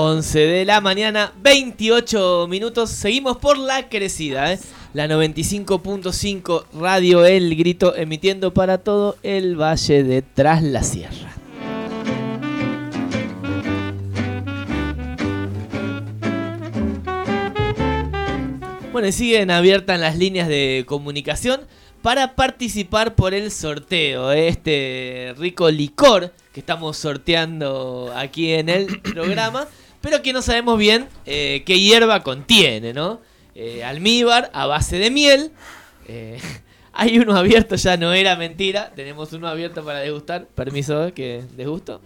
11 de la mañana, 28 minutos. Seguimos por La Crecida, la 95.5 Radio El Grito, emitiendo para todo el Valle de Tras la Sierra. Bueno, y siguen abiertas las líneas de comunicación para participar por el sorteo. Este rico licor que estamos sorteando aquí en el programa, pero que no sabemos bien qué hierba contiene, ¿no? Almíbar a base de miel. Hay uno abierto, ya no era mentira. Tenemos uno abierto para degustar. Permiso, que degusto.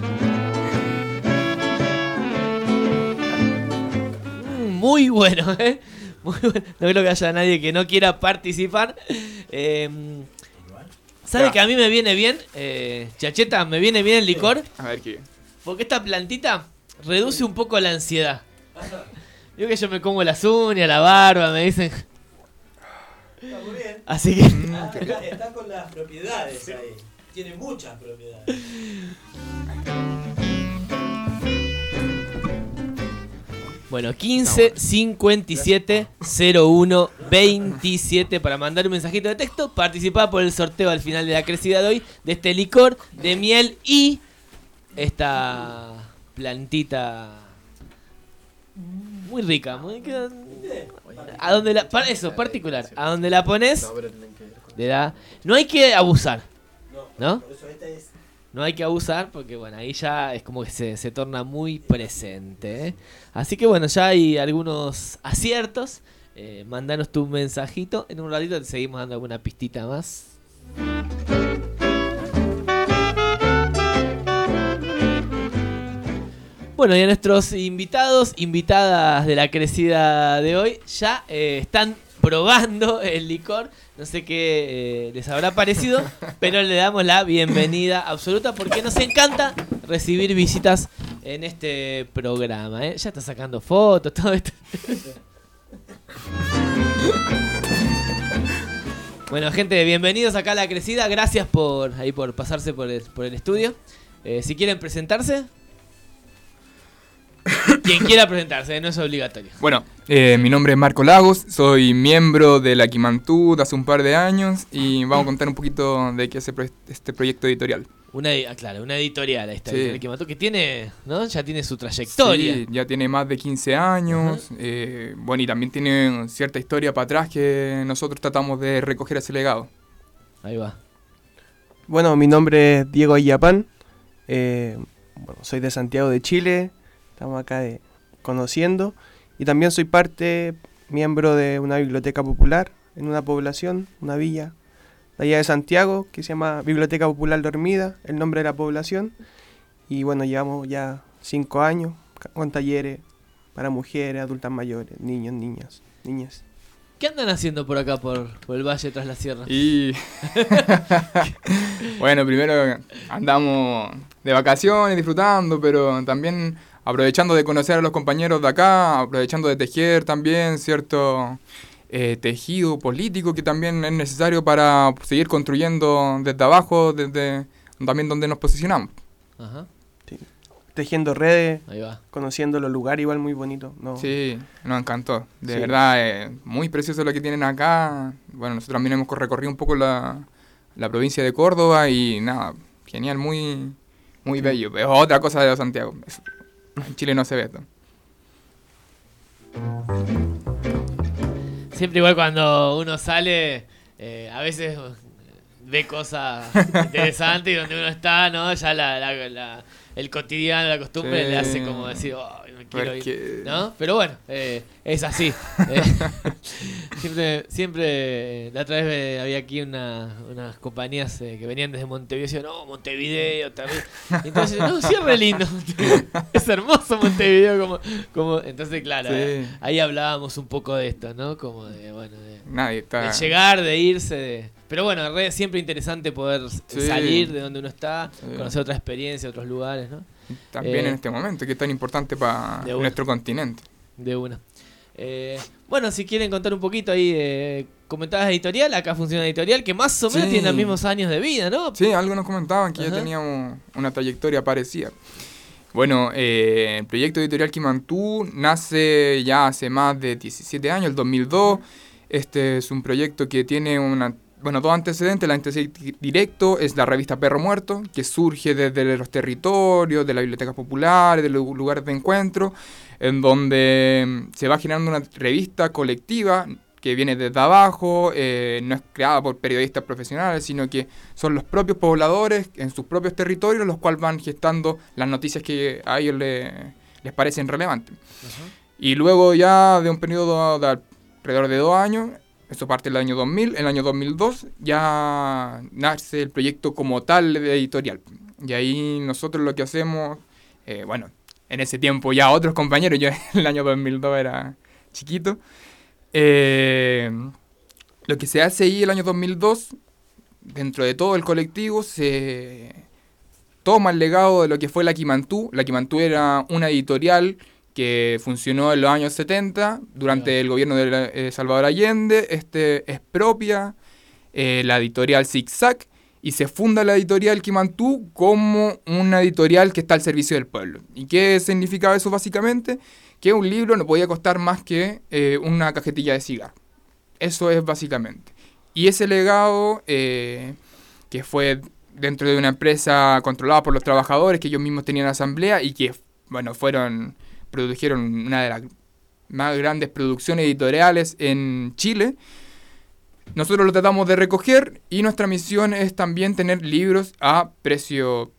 Muy bueno, Muy bueno. No creo que haya nadie que no quiera participar. ¿Sabe que a mí me viene bien? Chacheta, me viene bien el licor. A ver qué. Porque esta plantita reduce un poco la ansiedad. Yo que yo me como las uñas, la barba, me dicen. Está muy bien. Así que. Está con las propiedades ahí. Tiene muchas propiedades. Bueno, 15 57 01 27 para mandar un mensajito de texto. Participar por el sorteo al final de La Crecida de hoy de este licor de miel y esta plantita muy rica, muy a donde la eso particular, a donde la pones le da. No hay que abusar, ¿no? Por eso esta es. No hay que abusar porque bueno, ahí ya es como que se torna muy presente, Así que bueno, ya hay algunos aciertos. Mandanos tu mensajito. En un ratito te seguimos dando alguna pistita más. Bueno, y a nuestros invitados, invitadas de La Crecida de hoy, ya están probando el licor. No sé qué les habrá parecido, pero le damos la bienvenida absoluta porque nos encanta recibir visitas en este programa. Ya está sacando fotos, todo esto. Bueno, gente, bienvenidos acá a La Crecida. Gracias por pasarse por el estudio. Si quieren presentarse. Quien quiera presentarse, no es obligatorio. Bueno, mi nombre es Marco Lagos, soy miembro de la Quimantú de hace un par de años y vamos a contar un poquito de qué hace este proyecto editorial. Una editorial, esta sí. De Quimantú que tiene, ¿no? Ya tiene su trayectoria. Sí, ya tiene más de 15 años. Bueno, y también tiene cierta historia para atrás que nosotros tratamos de recoger ese legado. Ahí va. Bueno, mi nombre es Diego Ayapán. Soy de Santiago de Chile. Estamos acá conociendo y también soy miembro de una biblioteca popular en una población, una villa de allá de Santiago que se llama Biblioteca Popular Dormida, el nombre de la población. Y bueno, llevamos ya 5 años con talleres para mujeres, adultas mayores, niños, niñas. ¿Qué andan haciendo por acá, por el Valle Tras la Sierra? Y bueno, primero andamos de vacaciones, disfrutando, pero también aprovechando de conocer a los compañeros de acá, aprovechando de tejer también cierto tejido político que también es necesario para seguir construyendo desde abajo, desde también donde nos posicionamos. Ajá. Sí. Tejiendo redes, ahí va. Conociendo los lugares igual muy bonitos. ¿No? Sí, nos encantó. De verdad, muy precioso lo que tienen acá. Bueno, nosotros también hemos recorrido un poco la provincia de Córdoba y nada, genial, muy bello. Es otra cosa de Santiago. En Chile no se ve esto. Siempre igual cuando uno sale, a veces ve cosas interesantes y donde uno está, ¿no? Ya el cotidiano, la costumbre le hace como decir, oh, no quiero ir, ¿no? Pero bueno, es así. Siempre, la otra vez había aquí unas compañías que venían desde Montevideo y decían, no, Montevideo también. Entonces, no, sí es re lindo. Es hermoso Montevideo. Entonces, claro, ahí hablábamos un poco de esto, ¿no? Como de, bueno, de llegar, de irse, pero bueno, siempre interesante poder salir de donde uno está, conocer otra experiencia, otros lugares, ¿no? También en este momento, que es tan importante para nuestro continente. De una. Bueno, si quieren contar un poquito ahí, comentabas editorial, acá funciona editorial, que más o menos tiene los mismos años de vida, ¿no? Sí, algo nos comentaban que ya teníamos una trayectoria parecida. Bueno, el proyecto editorial Quimantú nace ya hace más de 17 años, el 2002. Este es un proyecto que tiene dos antecedentes. El antecedente directo es la revista Perro Muerto, que surge desde los territorios, de las bibliotecas populares, de los lugares de encuentro, en donde se va generando una revista colectiva que viene desde abajo, no es creada por periodistas profesionales, sino que son los propios pobladores en sus propios territorios los cuales van gestando las noticias que a ellos les parecen relevantes. Y luego ya de un periodo de alrededor de 2 años, eso parte del año 2000, en el año 2002 ya nace el proyecto como tal de editorial. Y ahí nosotros lo que hacemos, en ese tiempo ya otros compañeros, yo en el año 2002 era chiquito, lo que se hace ahí el año 2002, dentro de todo el colectivo, se toma el legado de lo que fue la Quimantú. La Quimantú era una editorial que funcionó en los años 70, durante el gobierno de Salvador Allende. Expropia la editorial Zigzag y se funda la editorial Quimantú como una editorial que está al servicio del pueblo. ¿Y qué significaba eso básicamente? Que un libro no podía costar más que una cajetilla de cigarro. Eso es básicamente. Y ese legado, que fue dentro de una empresa controlada por los trabajadores, que ellos mismos tenían asamblea y que, produjeron una de las más grandes producciones editoriales en Chile, nosotros lo tratamos de recoger y nuestra misión es también tener libros a precio...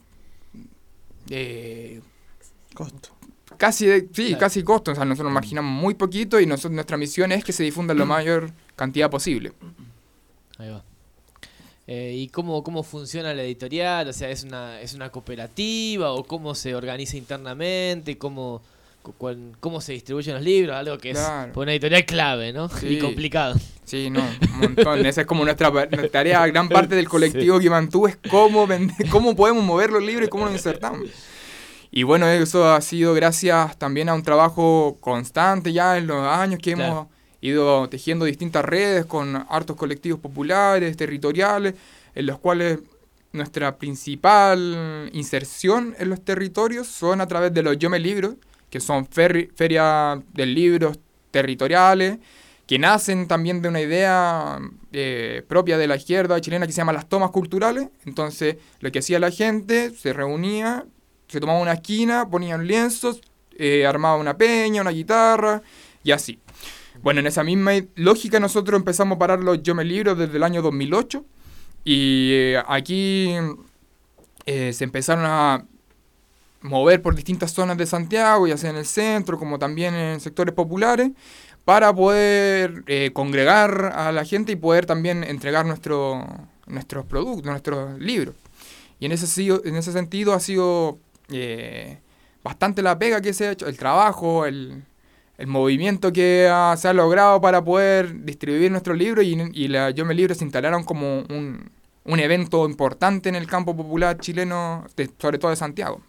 Costo. Casi costo. O sea, nosotros marginamos muy poquito y nuestra misión es que se difunda la mayor cantidad posible. Ahí va. ¿Y cómo funciona la editorial? O sea, ¿es una cooperativa o cómo se organiza internamente? ¿Cómo se distribuyen los libros? Algo que es una editorial clave, ¿no? Sí. Y complicado. Sí, no, un montón. Esa es como nuestra tarea. Gran parte del colectivo Quimantú es cómo podemos mover los libros y cómo los insertamos. Y bueno, eso ha sido gracias también a un trabajo constante ya en los años que hemos ido tejiendo distintas redes con hartos colectivos populares, territoriales, en los cuales nuestra principal inserción en los territorios son a través de los Yo Me Libros, que son ferias de libros territoriales, que nacen también de una idea propia de la izquierda chilena que se llama las tomas culturales. Entonces, lo que hacía la gente, se reunía, se tomaba una esquina, ponían lienzos, armaba una peña, una guitarra, y así. Bueno, en esa misma lógica nosotros empezamos a parar los Yo Me Libro desde el año 2008, y aquí se empezaron a mover por distintas zonas de Santiago, ya sea en el centro, como también en sectores populares, para poder congregar a la gente y poder también entregar nuestros productos, nuestros libros. Y en ese sentido ha sido bastante la pega que se ha hecho, el trabajo, el movimiento que se ha logrado para poder distribuir nuestros libros, y la Yo Me Libro se instalaron como un evento importante en el campo popular chileno, sobre todo de Santiago.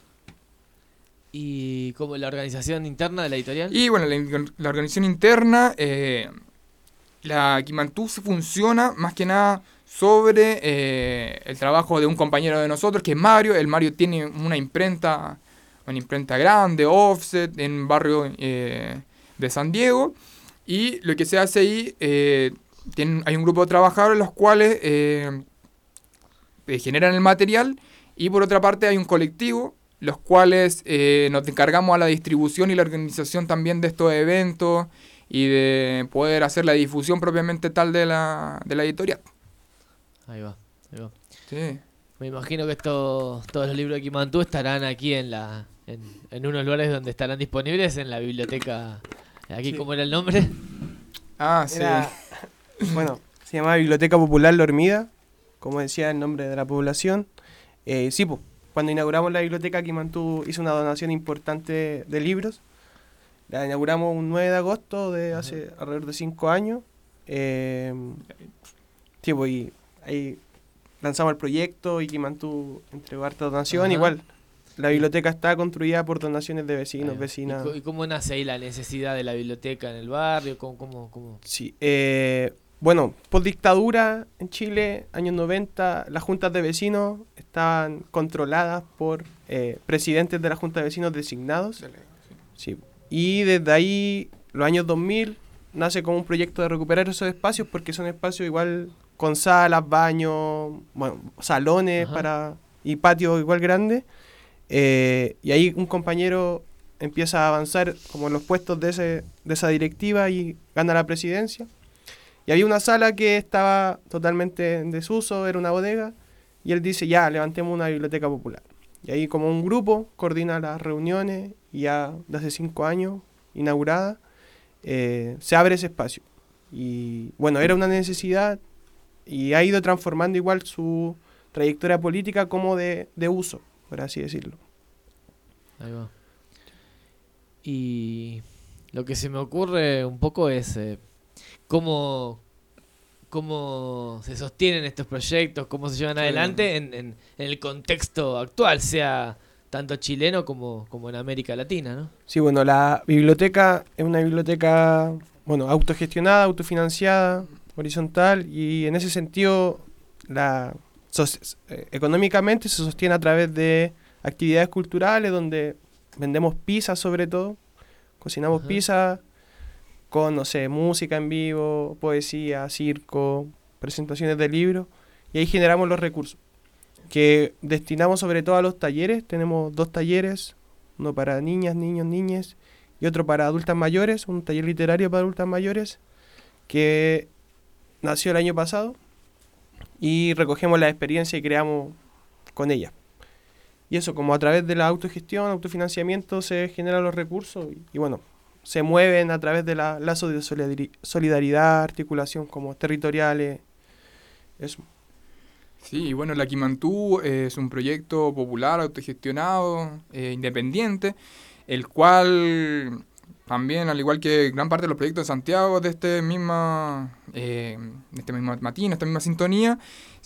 ¿Y como la organización interna de la editorial? Y bueno, la organización interna, la Quimantú funciona más que nada sobre el trabajo de un compañero de nosotros, que es Mario. El Mario tiene una imprenta grande, Offset, en barrio de San Diego. Y lo que se hace ahí, hay un grupo de trabajadores los cuales generan el material, y por otra parte hay un colectivo los cuales nos encargamos a la distribución y la organización también de estos eventos y de poder hacer la difusión propiamente tal de la editorial. Ahí va. Sí. Me imagino que todos los libros de Quimantú estarán aquí en unos lugares donde estarán disponibles, en la biblioteca. Aquí, Sí. ¿Cómo era el nombre? Sí. Bueno, se llamaba Biblioteca Popular La Hormida, como decía el nombre de la población. Sí, pues, cuando inauguramos la biblioteca, Quimantú hizo una donación importante de libros. La inauguramos un 9 de agosto de hace alrededor de 5 años. Sí, pues, y ahí lanzamos el proyecto y Quimantú entregó harta donación. Ajá. Igual, la biblioteca está construida por donaciones de vecinos, Ahí va. vecinas. ¿Y cómo nace ahí la necesidad de la biblioteca en el barrio? ¿Cómo? Sí, bueno, por dictadura en Chile, años 90, las juntas de vecinos estaban controladas por presidentes de la Junta de Vecinos designados. Sí. Y desde ahí, los años 2000, nace como un proyecto de recuperar esos espacios porque son espacios igual con salas, baños, bueno, salones y patios igual grandes. Y ahí un compañero empieza a avanzar como en los puestos de esa directiva y gana la presidencia. Y había una sala que estaba totalmente en desuso, era una bodega, y él dice, ya, levantemos una biblioteca popular. Y ahí como un grupo coordina las reuniones y ya de hace 5 años, inaugurada, se abre ese espacio. Y bueno, era una necesidad y ha ido transformando igual su trayectoria política como de uso, por así decirlo. Ahí va. Y lo que se me ocurre un poco es cómo se sostienen estos proyectos, cómo se llevan adelante en el contexto actual, sea tanto chileno como en América Latina, ¿no? Sí, bueno, la biblioteca es una biblioteca, bueno, autogestionada, autofinanciada, horizontal, y en ese sentido económicamente se sostiene a través de actividades culturales donde vendemos pizza sobre todo, cocinamos pizza con, no sé, música en vivo, poesía, circo, presentaciones de libros, y ahí generamos los recursos que destinamos sobre todo a los talleres. Tenemos 2 talleres, uno para niñas, niños, niñas y otro para adultas mayores, un taller literario para adultas mayores que nació el año pasado y recogemos la experiencia y creamos con ella. Y eso, como a través de la autogestión, autofinanciamiento se generan los recursos y bueno, se mueven a través de lazos de solidaridad, articulación como territoriales, eso. Sí, y bueno, la Quimantú es un proyecto popular, autogestionado, independiente, el cual también, al igual que gran parte de los proyectos de Santiago de este misma matina, esta misma sintonía,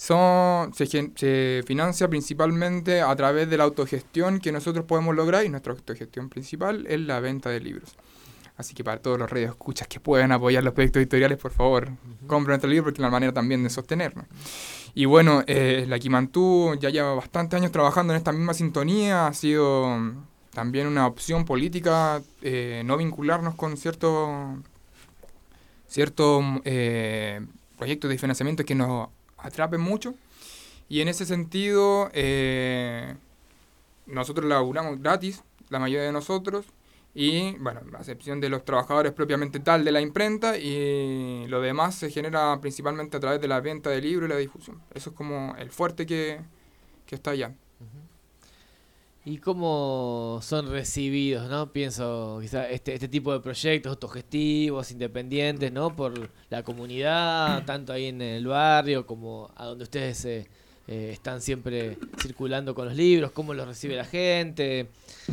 se financia principalmente a través de la autogestión que nosotros podemos lograr, y nuestra autogestión principal es la venta de libros. Así que para todos los radioescuchas que puedan apoyar los proyectos editoriales, por favor, compren nuestro libro porque es una manera también de sostenernos. Y bueno, la Quimantú ya lleva bastantes años trabajando en esta misma sintonía. Ha sido también una opción política no vincularnos con ciertos proyectos de financiamiento que nos atrapen mucho. Y en ese sentido, nosotros laburamos gratis, la mayoría de nosotros. Y, bueno, a excepción de los trabajadores propiamente tal de la imprenta, y lo demás se genera principalmente a través de la venta de libros y la difusión. Eso es como el fuerte que está allá. ¿Y cómo son recibidos, no? Pienso, quizá este tipo de proyectos autogestivos, independientes, ¿no? Por la comunidad, tanto ahí en el barrio como a donde ustedes están siempre circulando con los libros. ¿Cómo los recibe la gente?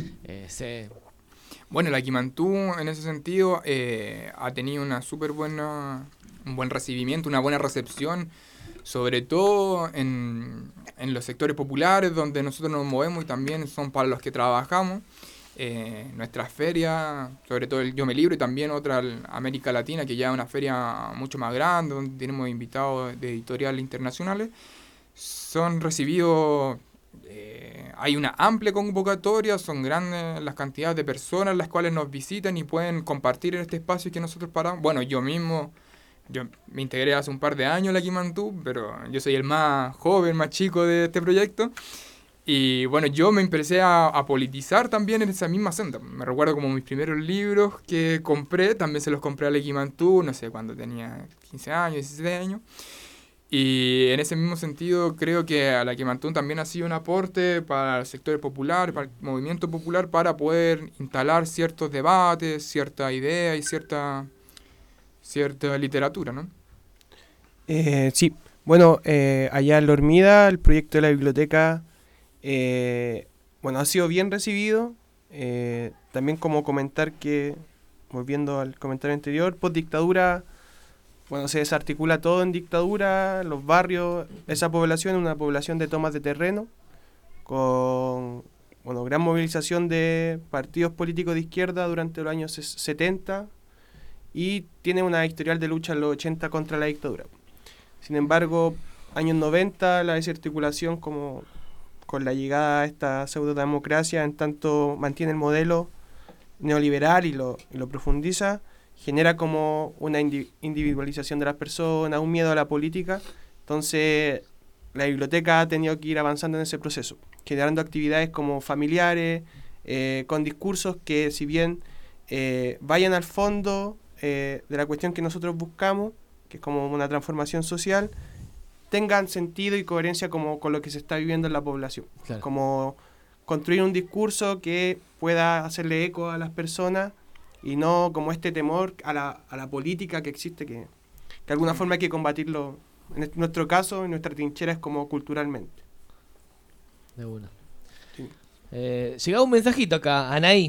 Bueno, la Quimantú en ese sentido ha tenido un buen recibimiento, una buena recepción, sobre todo en los sectores populares donde nosotros nos movemos y también son para los que trabajamos. Nuestras ferias, sobre todo el Yo Me Libro y también otra América Latina, que ya es una feria mucho más grande, donde tenemos invitados de editoriales internacionales, son recibidos. Hay una amplia convocatoria, son grandes las cantidades de personas las cuales nos visitan y pueden compartir en este espacio que nosotros paramos. Bueno, yo me integré hace un par de años a la Quimantú, pero yo soy el más joven, más chico de este proyecto. Y bueno, yo me empecé a politizar también en esa misma senda. Me recuerdo como mis primeros libros que compré, también se los compré a la Quimantú, no sé, cuando tenía 15 años, 16 años. Y en ese mismo sentido creo que a la Quimantú también ha sido un aporte para el sector popular, para el movimiento popular, para poder instalar ciertos debates, cierta idea y cierta literatura, ¿no? Sí, bueno, allá en La Hormida, el proyecto de la biblioteca, bueno, ha sido bien recibido. También como comentar que, volviendo al comentario anterior, post-dictadura, bueno, se desarticula todo en dictadura, los barrios, esa población es una población de tomas de terreno, con, bueno, gran movilización de partidos políticos de izquierda durante los años 70 y tiene una historial de lucha en los 80 contra la dictadura. Sin embargo, años 90, la desarticulación como con la llegada a esta pseudodemocracia, en tanto mantiene el modelo neoliberal y lo profundiza, genera como una individualización de las personas, un miedo a la política. Entonces la biblioteca ha tenido que ir avanzando en ese proceso, generando actividades como familiares, con discursos que, si bien vayan al fondo de la cuestión que nosotros buscamos, que es como una transformación social, tengan sentido y coherencia como con lo que se está viviendo en la población. Claro. Como construir un discurso que pueda hacerle eco a las personas y no como este temor a la política que existe, que de alguna forma hay que combatirlo. En nuestro caso, en nuestra trinchera, es como culturalmente. De una. Sí. Llegaba un mensajito acá, Anaí.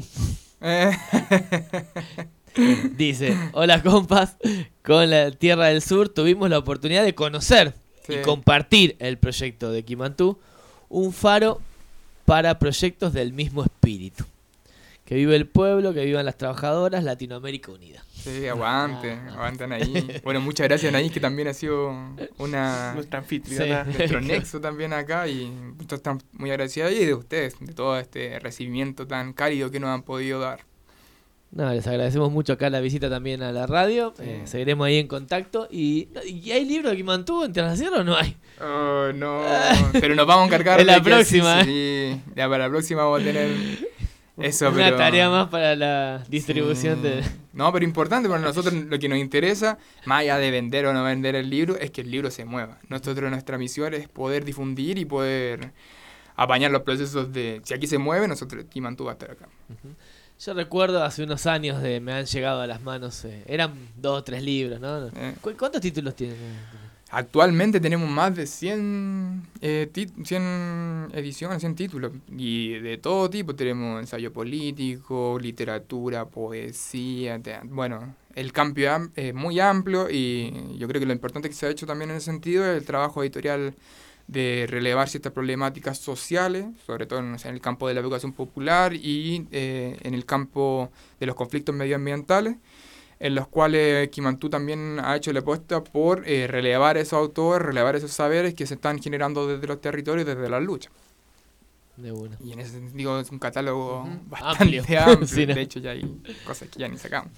Dice: hola compas, con la Tierra del Sur tuvimos la oportunidad de conocer Sí. y compartir el proyecto de Quimantú, un faro para proyectos del mismo espíritu. Que vive el pueblo, que vivan las trabajadoras, Latinoamérica unida. Sí, aguante Anaí. Bueno, muchas gracias Anaí, que también ha sido Nuestra anfitriona. nuestro nexo también acá, y estamos muy agradecidos, y de ustedes, de todo este recibimiento tan cálido que nos han podido dar. No, les agradecemos mucho acá la visita también a la radio. Sí. Seguiremos ahí en contacto. ¿Y hay libro de Quimantú en Tierra del Cielo o no hay? Oh, no, pero nos vamos a encargar En la de que próxima, sí, ya para la próxima vamos a tener eso, Una pero tarea más para la distribución sí. de... No, pero importante para nosotros, lo que nos interesa, más allá de vender o no vender el libro, es que el libro se mueva. Nuestra misión es poder difundir y poder apañar los procesos de... Si aquí se mueve, nosotros, Quimantú va a estar acá. Ujú. Yo recuerdo hace unos años me han llegado a las manos, eran 2 o 3 libros, ¿no? ¿Cuántos títulos tienen? Actualmente tenemos más de 100 ediciones, 100 títulos, y de todo tipo. Tenemos ensayo político, literatura, poesía, bueno, el campo es muy amplio, y yo creo que lo importante que se ha hecho también en ese sentido es el trabajo editorial de relevar ciertas problemáticas sociales, sobre todo en el campo de la educación popular y en el campo de los conflictos medioambientales, en los cuales Quimantú también ha hecho la apuesta por relevar esos autores, relevar esos saberes que se están generando desde los territorios, desde las luchas. De una. Y en ese sentido es un catálogo Ujú. bastante Amplio. amplio. Sí, ¿no? De hecho ya hay cosas que ya ni sacamos.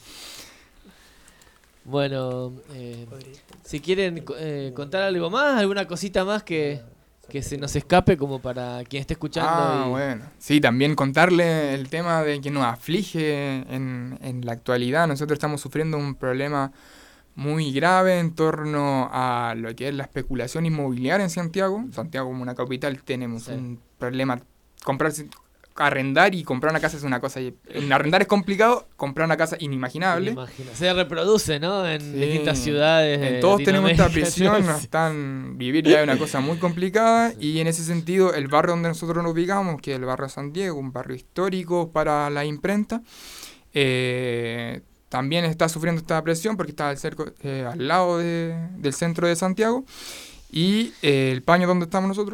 Bueno, si quieren contar algo más, alguna cosita más que se nos escape como para quien esté escuchando. Bueno. Sí, también contarle el tema de que nos aflige en la actualidad. Nosotros estamos sufriendo un problema muy grave en torno a lo que es la especulación inmobiliaria en Santiago. Santiago, como una capital, tenemos un problema. Arrendar y comprar una casa es una cosa... Arrendar es complicado, comprar una casa inimaginable. Se reproduce, ¿no? En Sí. distintas ciudades. Todos tenemos esta Latinoamérica, presión, vivir ya es una cosa muy complicada, y en ese sentido el barrio donde nosotros nos ubicamos, que es el barrio San Diego, un barrio histórico para la imprenta, también está sufriendo esta presión porque está al lado del centro de Santiago, y el paño donde estamos nosotros,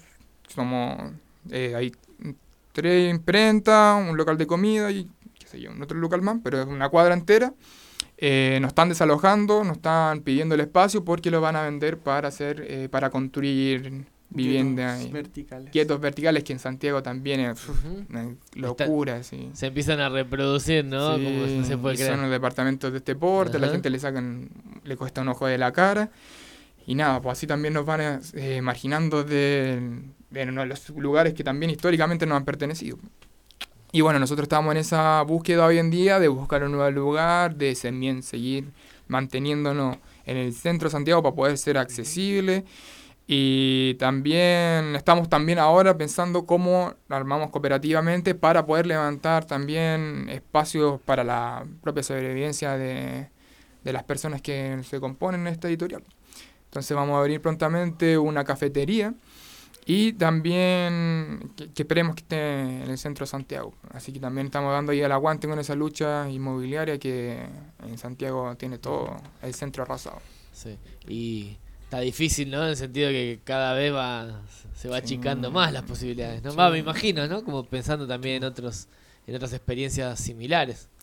hay 3 imprentas, un local de comida y qué sé yo, un otro local más, pero es una cuadra entera. Nos están desalojando, nos están pidiendo el espacio porque lo van a vender para para construir viviendas verticales. Quietos verticales, que en Santiago también es una locura. Sí. Se empiezan a reproducir, ¿no? Sí, Como no se puede y creer. son los departamentos de este porte, la Ajá. gente le cuesta un ojo de la cara. Y nada, pues así también nos van marginando de uno de los lugares que también históricamente nos han pertenecido. Y bueno, nosotros estamos en esa búsqueda hoy en día de buscar un nuevo lugar, de también seguir manteniéndonos en el centro de Santiago para poder ser accesible. Y también estamos ahora pensando cómo armamos cooperativamente para poder levantar también espacios para la propia sobrevivencia de las personas que se componen en esta editorial. Entonces vamos a abrir prontamente una cafetería, y también que esperemos que esté en el centro de Santiago. Así que también estamos dando ahí el aguante con esa lucha inmobiliaria que en Santiago tiene todo el centro arrasado. Sí. Y está difícil, ¿no? En el sentido que cada vez se va achicando más las posibilidades, ¿no? Sí. Me imagino, ¿no? Como pensando también en otras experiencias similares.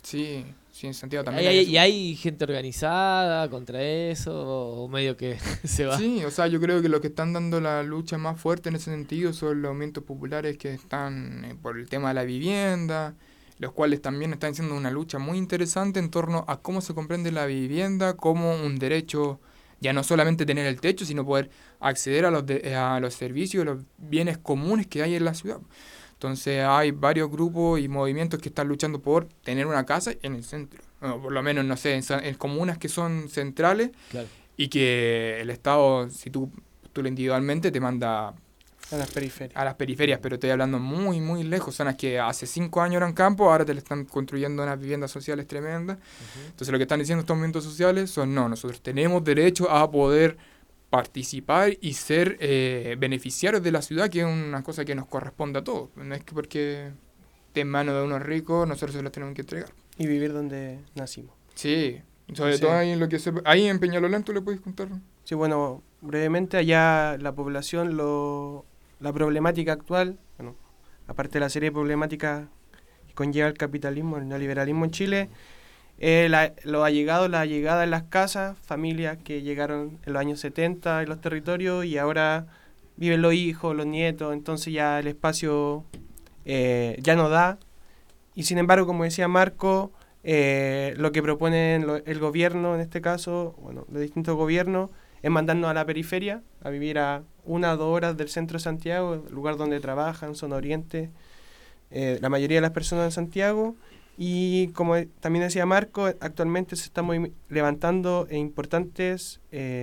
Sí, sí, en Santiago ¿Y también hay eso. hay gente organizada contra eso? ¿O medio que se va? Sí, o sea, yo creo que los que están dando la lucha más fuerte en ese sentido son los movimientos populares que están por el tema de la vivienda, los cuales también están haciendo una lucha muy interesante en torno a cómo se comprende la vivienda como un derecho, ya no solamente tener el techo, sino poder acceder a los servicios, a los bienes comunes que hay en la ciudad. Entonces hay varios grupos y movimientos que están luchando por tener una casa en el centro, o por lo menos, no sé, en comunas que son centrales. Claro. Y que el Estado, si tú individualmente, te manda A las periferias. a las periferias, pero estoy hablando muy, muy lejos. Zonas que hace 5 años eran campo, ahora te le están construyendo unas viviendas sociales tremendas. Entonces lo que están diciendo estos movimientos sociales son, no, nosotros tenemos derecho a poder participar y ser beneficiarios de la ciudad, que es una cosa que nos corresponde a todos. No es que porque esté en manos de unos ricos, nosotros se los tenemos que entregar. Y vivir donde nacimos. Sí, sobre Sí. todo ahí en lo que ahí en Peñalolén, ¿tú le puedes contar? Sí, bueno, brevemente allá la población, la problemática actual, bueno, aparte de la serie de problemáticas que conlleva el capitalismo, el neoliberalismo en Chile, la llegada en las casas, familias que llegaron en los años 70 en los territorios y ahora viven los hijos, los nietos, entonces ya el espacio ya no da. Y sin embargo, como decía Marco, lo que propone el gobierno, en este caso, bueno, los distintos gobiernos, es mandarnos a la periferia, a vivir a 1 o 2 horas del centro de Santiago, el lugar donde trabajan, zona oriente, la mayoría de las personas en Santiago. Y como también decía Marco, actualmente se están levantando importantes,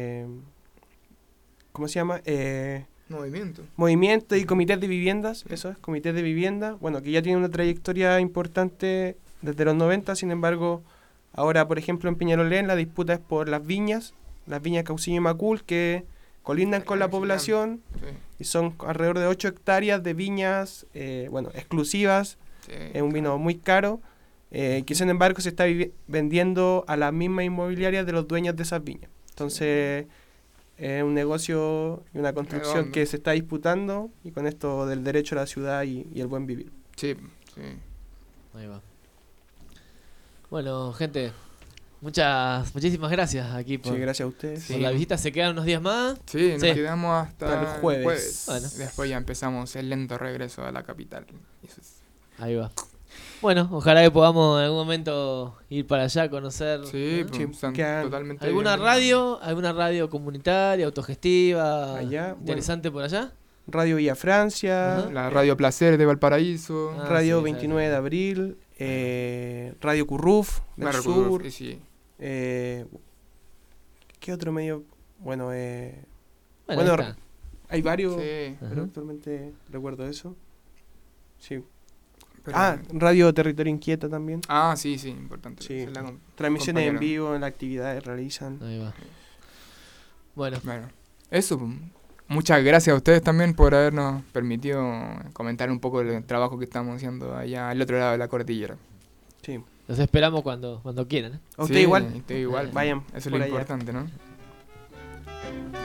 ¿cómo se llama? Movimiento. Movimientos y comités de viviendas, eso es, comités de vivienda, bueno, que ya tienen una trayectoria importante desde los 90, sin embargo, ahora, por ejemplo, en Peñalolén la disputa es por las viñas Cauciño y Macul, que colindan con la población Sí, y son alrededor de 8 hectáreas de viñas, bueno, exclusivas, sí, es un vino muy caro, que sin embargo se está vendiendo a las mismas inmobiliarias de los dueños de esas viñas. Entonces, es un negocio y una construcción Redondo. que se está disputando y con esto del derecho a la ciudad y el buen vivir. sí, sí. Ahí va. Bueno, gente, muchísimas gracias aquí por, Sí, gracias a ustedes. por la visita. ¿Se quedan unos días más? Sí, nos Sí. quedamos hasta el jueves. Bueno. Después ya empezamos el lento regreso a la capital. Eso es- Ahí va. Bueno, ojalá que podamos en algún momento ir para allá a conocer. Sí, ¿no? pues, Sí, están quedan- totalmente ¿Alguna radio comunitaria, autogestiva, Allá, interesante por allá? Radio Villa Francia, Ajá. La Radio Placer de Valparaíso. Ah, Radio sí, 29 de abril, Radio Curruf del Barrio sur. Cruz, sí. ¿Qué otro medio? Bueno, Bueno, Bueno, ahí está. hay varios, Sí, pero Ajá. actualmente recuerdo eso. Sí. pero- Radio Territorio Inquieta también. Sí, sí, importante. Sí. Esa es la Transmisiones en compañera. vivo, en las actividades realizan. Ahí va. Bueno, Bueno, eso. Pues. Muchas gracias a ustedes también por habernos permitido comentar un poco el trabajo que estamos haciendo allá al otro lado de la cordillera. Sí. los esperamos cuando quieran. A usted Sí, igual. usted igual. Eh, Vayan Eso es por lo allá. importante, ¿no?